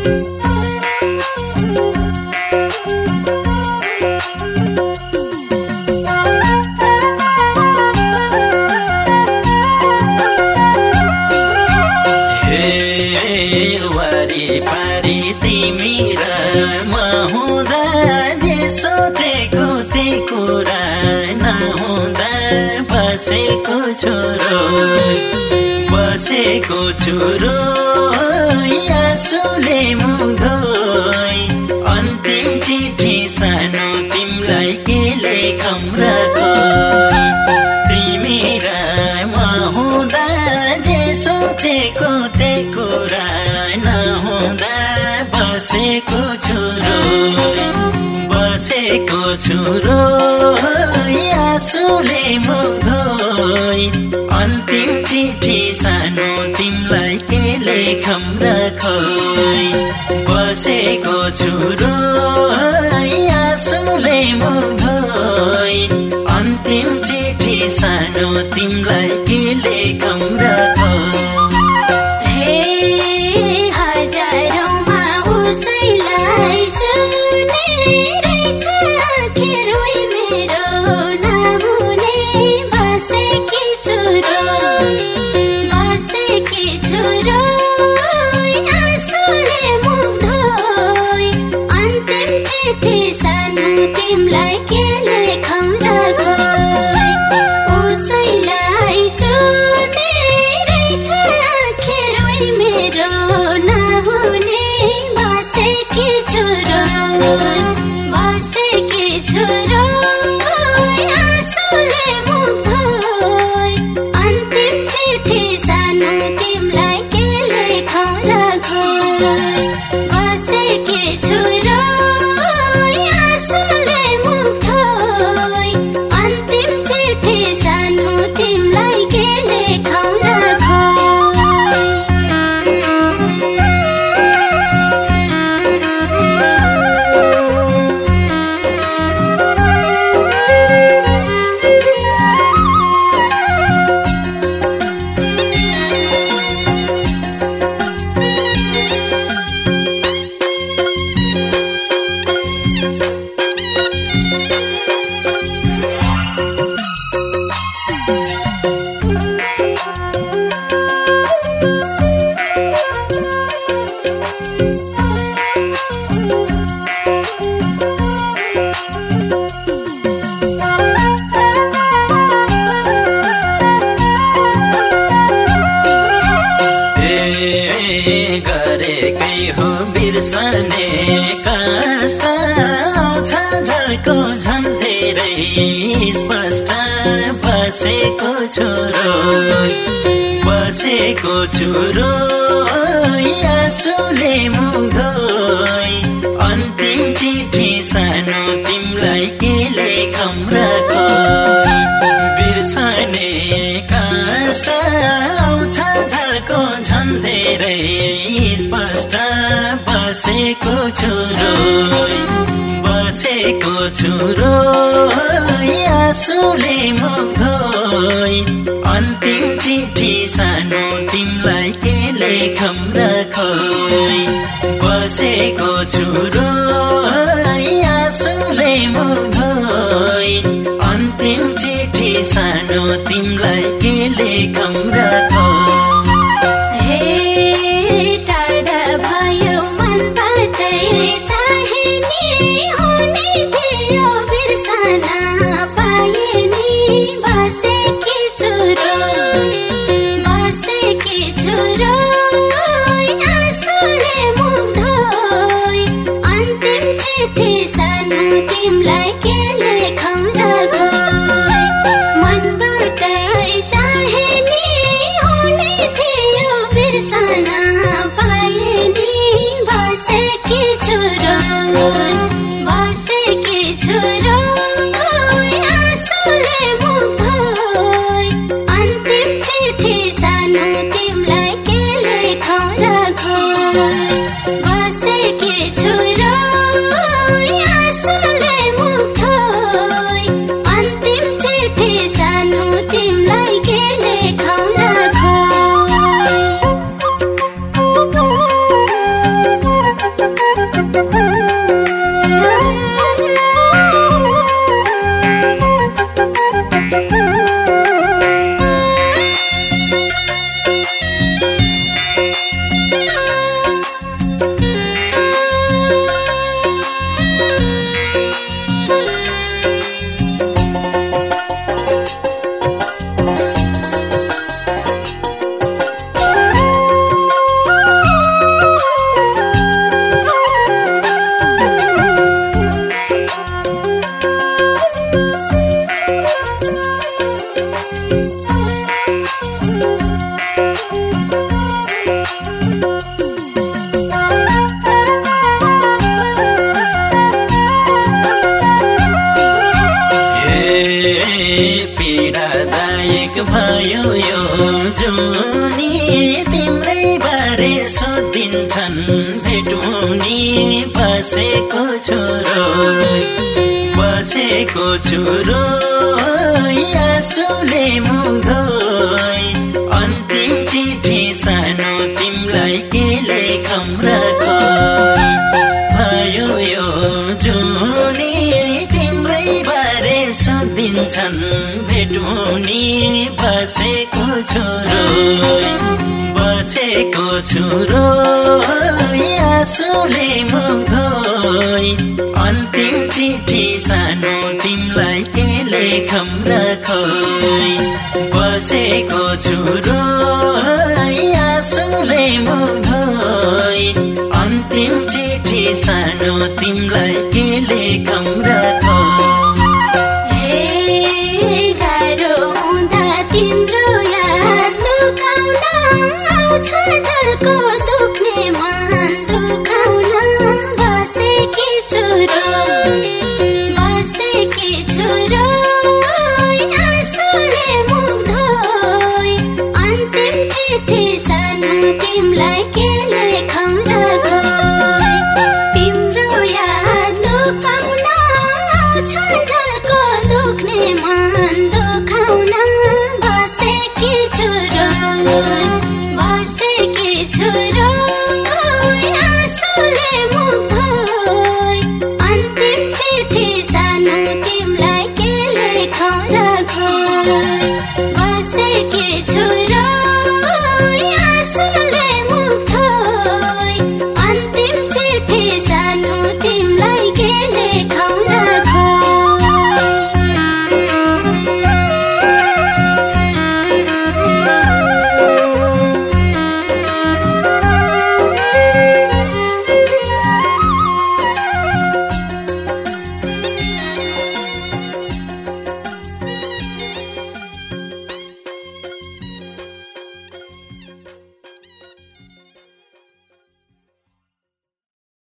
वरिपरि तिमी र म हुँदा जे सोचेको त्यही कुरा नहुँदा बसेको छुरो आँसुले मुधोइ अन्तिम चिठी सानो तिमीलाई के लेखौँ र तिमी र म हुँदा जे सोचेको त्यही कुरा नहुँदा बसेको छुरो आँसुले मुधोइ अन्तिम चिठी सानो तिमीलाई के लेखौँ र बसेको छुरो आँसुले मुधोइ अन्तिम चिठी सानो तिमीलाई के लेखौँ र गरेकै हो बिर्सने कस्ता आउँछ झल्को झन् धेरै स्पष्ट बसेको छुरो आँसुले मुधोइ अन्तिम चिठी सानो तिमीलाई के लेखौँ र बिर्सने कष्ट आउँछ झल्को झन् धेरै स्पष्ट बसेको छुरो आँसुले मुधोइ अन्तिम चिठी सानो तिमीलाई के लेखौँ र बसेको छुरो आँसुले मुधोइ अन्तिम चिठी सानो तिमीलाई के लेखौँ र छुरो आँसुले मुधोइ अन्तिम सोधिन्छन् भेटौनी बसेको छोरो आँसुले मुख धोई अन्तिम चिठी सानो तिमलाई के लेखौँ र भयो यो जुनी तिम्रै बारे सोधिन्छन् भेटौनी बसेको छोरो आँसुले मुख धोई अन्तिम चिठी सानो तिमलाई के लेखौँ र बसेको छोरो आँसुले मुख धोई अन्तिम चिठी सानो तिमलाई के लेखौँ र झल्को दुख्ने